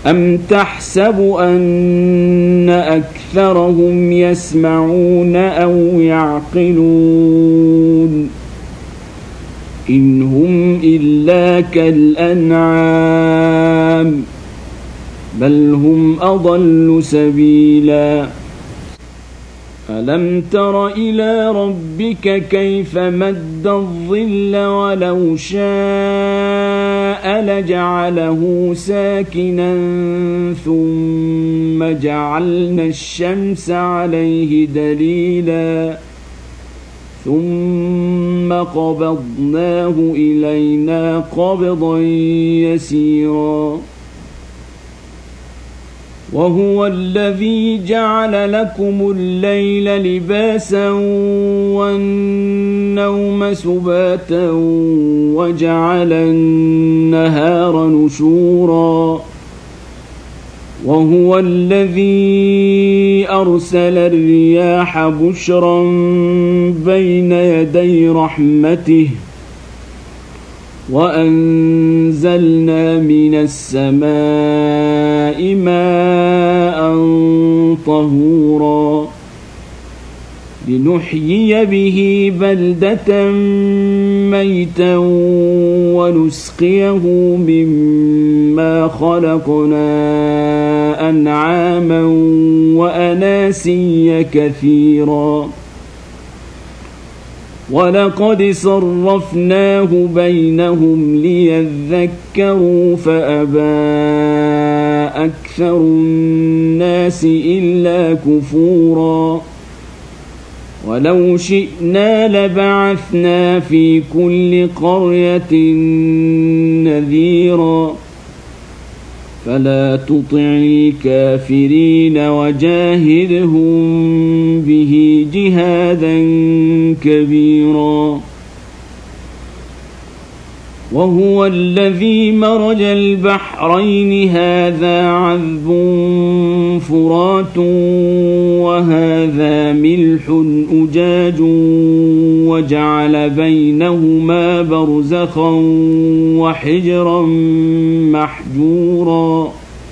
أم تحسب أن أكثرهم يسمعون أو يعقلون إن هم إلا كالأنعام بل هم أضل سبيلا ألم تر إلى ربك كيف مد الظل ولو شاء لجعله ساكنا ثم جعلنا الشمس عليه دليلا ثم قبضناه إلينا قبضا يسيرا وهو الذي جعل لكم الليل لباسا والنوم سباتا وجعل النهار نشورا وهو الذي أرسل الرياح بشرا بين يدي رحمته وأنزلنا من السماء ماء طهورا لنحيي به بلدة ميتا ونسقيه مما خلقنا أنعاما وأناسيا كثيرا ولقد صرفناه بينهم ليذكروا فأبى أكثر الناس إلا كفورا ولو شئنا لبعثنا في كل قرية نذيرا فلا تطع الكافرين وجاهدهم به جهادا كبيرا وهو الذي مرج البحرين هذا عذب فرات وهذا ملح أجاج وجعل بينهما برزخا وحجرا محجورا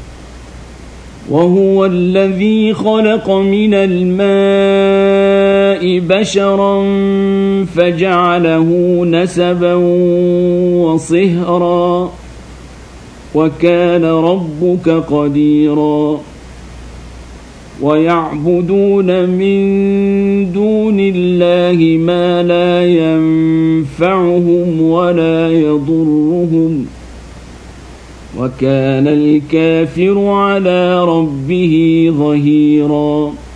وهو الذي خلق من الماء بشرا فجعله نسبا وصهرا وكان ربك قديرا ويعبدون من دون الله ما لا ينفعهم ولا يضرهم وكان الكافر على ربه ظهيرا